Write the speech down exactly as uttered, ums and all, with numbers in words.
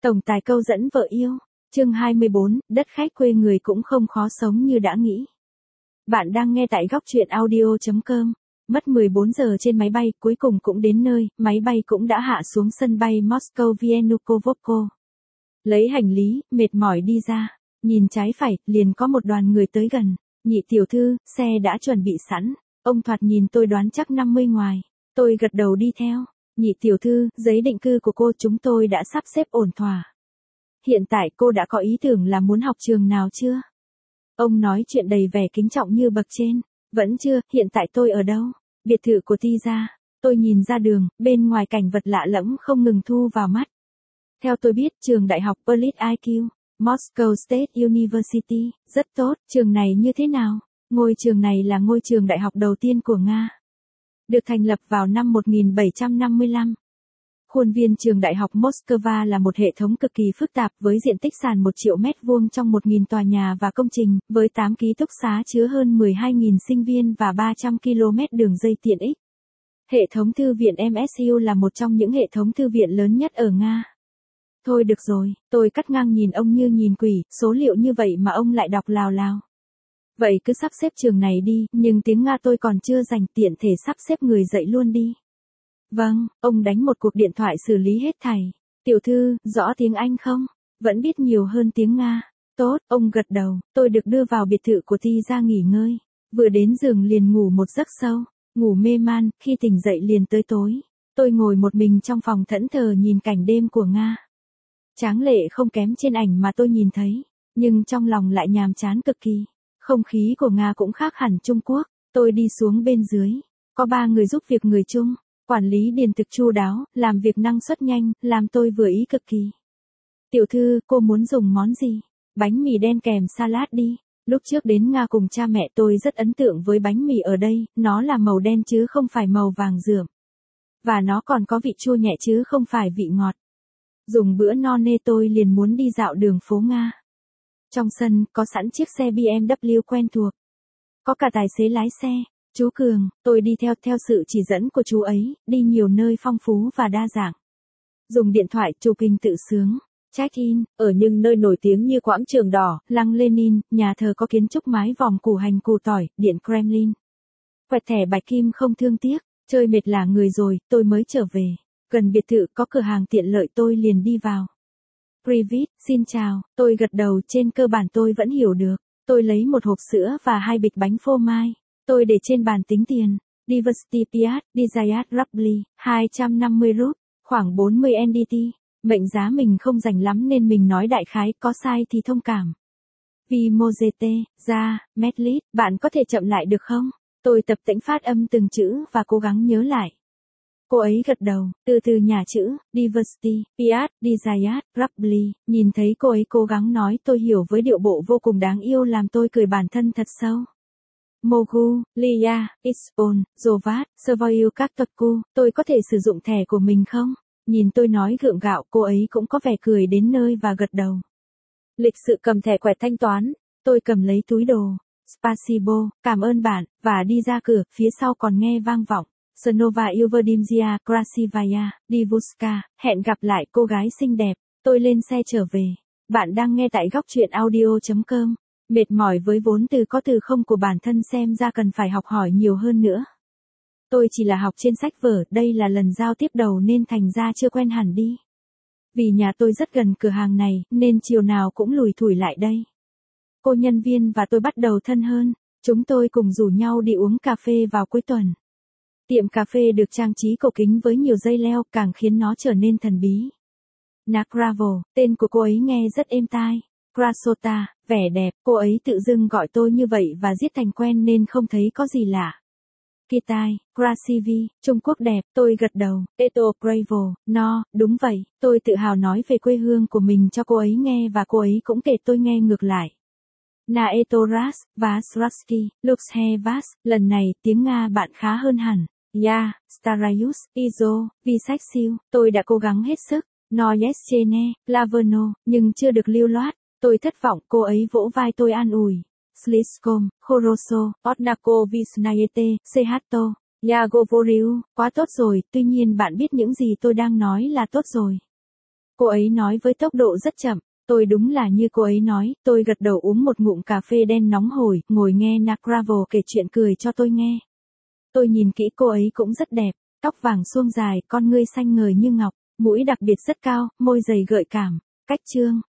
Tổng tài câu dẫn vợ yêu. Chương hai mươi bốn, đất khách quê người cũng không khó sống như đã nghĩ. Bạn đang nghe tại góc truyện audio chấm com. Mất mười bốn giờ trên máy bay, cuối cùng cũng đến nơi, máy bay cũng đã hạ xuống sân bay Moscow Vnukovo. Lấy hành lý, mệt mỏi đi ra, nhìn trái phải, liền có một đoàn người tới gần. Nhị tiểu thư, xe đã chuẩn bị sẵn. Ông thoạt nhìn tôi đoán chắc năm mươi ngoài. Tôi gật đầu đi theo. Nhị tiểu thư, giấy định cư của cô chúng tôi đã sắp xếp ổn thỏa. Hiện tại cô đã có ý tưởng là muốn học trường nào chưa? Ông nói chuyện đầy vẻ kính trọng như bậc trên. Vẫn chưa, hiện tại tôi ở đâu? Biệt thự của Ti gia. Tôi nhìn ra đường, bên ngoài cảnh vật lạ lẫm không ngừng thu vào mắt. Theo tôi biết, trường đại học Politkovsk, Moscow State University, rất tốt. Trường này như thế nào? Ngôi trường này là ngôi trường đại học đầu tiên của Nga. Được thành lập vào năm một nghìn bảy trăm năm mươi lăm. Khuôn viên trường đại học Moscow là một hệ thống cực kỳ phức tạp với diện tích sàn một triệu mét vuông trong một nghìn tòa nhà và công trình, với tám ký túc xá chứa hơn mười hai nghìn sinh viên và ba trăm ki lô mét đường dây tiện ích. Hệ thống thư viện em ét u là một trong những hệ thống thư viện lớn nhất ở Nga. Thôi được rồi, tôi cắt ngang nhìn ông như nhìn quỷ, số liệu như vậy mà ông lại đọc lào lào. Vậy cứ sắp xếp trường này đi, nhưng tiếng Nga tôi còn chưa dành, tiện thể sắp xếp người dạy luôn đi. Vâng, ông đánh một cuộc điện thoại xử lý hết thảy. Tiểu thư, rõ tiếng Anh không? Vẫn biết nhiều hơn tiếng Nga. Tốt, ông gật đầu, tôi được đưa vào biệt thự của Ti gia nghỉ ngơi. Vừa đến giường liền ngủ một giấc sâu, ngủ mê man, khi tỉnh dậy liền tới tối. Tôi ngồi một mình trong phòng thẫn thờ nhìn cảnh đêm của Nga. Tráng lệ không kém trên ảnh mà tôi nhìn thấy, nhưng trong lòng lại nhàm chán cực kỳ. Không khí của Nga cũng khác hẳn Trung Quốc. Tôi đi xuống bên dưới, có ba người giúp việc người Trung. Quản lý điền thực chu đáo, làm việc năng suất nhanh, làm tôi vừa ý cực kỳ. Tiểu thư, cô muốn dùng món gì? Bánh mì đen kèm salad đi. Lúc trước đến Nga cùng cha mẹ tôi rất ấn tượng với bánh mì ở đây, nó là màu đen chứ không phải màu vàng rượm. Và nó còn có vị chua nhẹ chứ không phải vị ngọt. Dùng bữa no nê tôi liền muốn đi dạo đường phố Nga. Trong sân, có sẵn chiếc xe bê em vê quen thuộc. Có cả tài xế lái xe. Chú Cường, tôi đi theo theo sự chỉ dẫn của chú ấy, đi nhiều nơi phong phú và đa dạng. Dùng điện thoại chụp hình tự sướng, check-in, ở những nơi nổi tiếng như quảng trường đỏ, lăng Lenin, nhà thờ có kiến trúc mái vòm củ hành củ tỏi, điện Kremlin. Quẹt thẻ bạch kim không thương tiếc, chơi mệt lả người rồi, tôi mới trở về. Gần biệt thự có cửa hàng tiện lợi tôi liền đi vào. Privet, xin chào, tôi gật đầu, trên cơ bản tôi vẫn hiểu được. Tôi lấy một hộp sữa và hai bịch bánh phô mai. Tôi để trên bàn tính tiền. Diversity Piat, Desire Rubly, hai trăm năm mươi rúp, khoảng bốn mươi en đê tê. Mệnh giá mình không rành lắm nên mình nói đại khái, có sai thì thông cảm. Vì Mozete, ra, Medlit, bạn có thể chậm lại được không? Tôi tập tễnh phát âm từng chữ và cố gắng nhớ lại. Cô ấy gật đầu, từ từ nhả chữ, Diversity, Piat, Desire, Rubly. Nhìn thấy cô ấy cố gắng nói tôi hiểu với điệu bộ vô cùng đáng yêu làm tôi cười bản thân thật sâu. Mogu, Lia, Ispon, Jovat, Servoyu Kaktoku, tôi có thể sử dụng thẻ của mình không? Nhìn tôi nói gượng gạo, cô ấy cũng có vẻ cười đến nơi và gật đầu. Lịch sự cầm thẻ quẹt thanh toán, tôi cầm lấy túi đồ. Spasibo, cảm ơn bạn, và đi ra cửa, phía sau còn nghe vang vọng. Snova Uvedimzia, Krasivaya, Divuska, hẹn gặp lại cô gái xinh đẹp, tôi lên xe trở về. Bạn đang nghe tại góc truyện audio chấm com. Mệt mỏi với vốn từ có từ không của bản thân xem ra cần phải học hỏi nhiều hơn nữa. Tôi chỉ là học trên sách vở, đây là lần giao tiếp đầu nên thành ra chưa quen hẳn đi. Vì nhà tôi rất gần cửa hàng này, nên chiều nào cũng lủi thủi lại đây. Cô nhân viên và tôi bắt đầu thân hơn, chúng tôi cùng rủ nhau đi uống cà phê vào cuối tuần. Tiệm cà phê được trang trí cổ kính với nhiều dây leo càng khiến nó trở nên thần bí. Nakravo, tên của cô ấy nghe rất êm tai. Krasota, vẻ đẹp, cô ấy tự dưng gọi tôi như vậy và giết thành quen nên không thấy có gì lạ. Kitai, Krasivi, Trung Quốc đẹp, tôi gật đầu. Eto Bravo, no, đúng vậy, tôi tự hào nói về quê hương của mình cho cô ấy nghe và cô ấy cũng kể tôi nghe ngược lại. Naetoras, Vasraski, Luxhevas, lần này tiếng Nga bạn khá hơn hẳn. Ya, Starayus, Izo, Visexil, tôi đã cố gắng hết sức. Noyeschene, Laverno, nhưng chưa được lưu loát. Tôi thất vọng, cô ấy vỗ vai tôi an ủi. Sliskom, Khoroso, Odnako Visnayete, Sehato, Yagovoriu, quá tốt rồi, tuy nhiên bạn biết những gì tôi đang nói là tốt rồi. Cô ấy nói với tốc độ rất chậm. Tôi đúng là như cô ấy nói, tôi gật đầu uống một ngụm cà phê đen nóng hổi, ngồi nghe Nagravel kể chuyện cười cho tôi nghe. Tôi nhìn kỹ cô ấy cũng rất đẹp, tóc vàng suông dài, con ngươi xanh ngời như ngọc, mũi đặc biệt rất cao, môi dày gợi cảm. Cách chương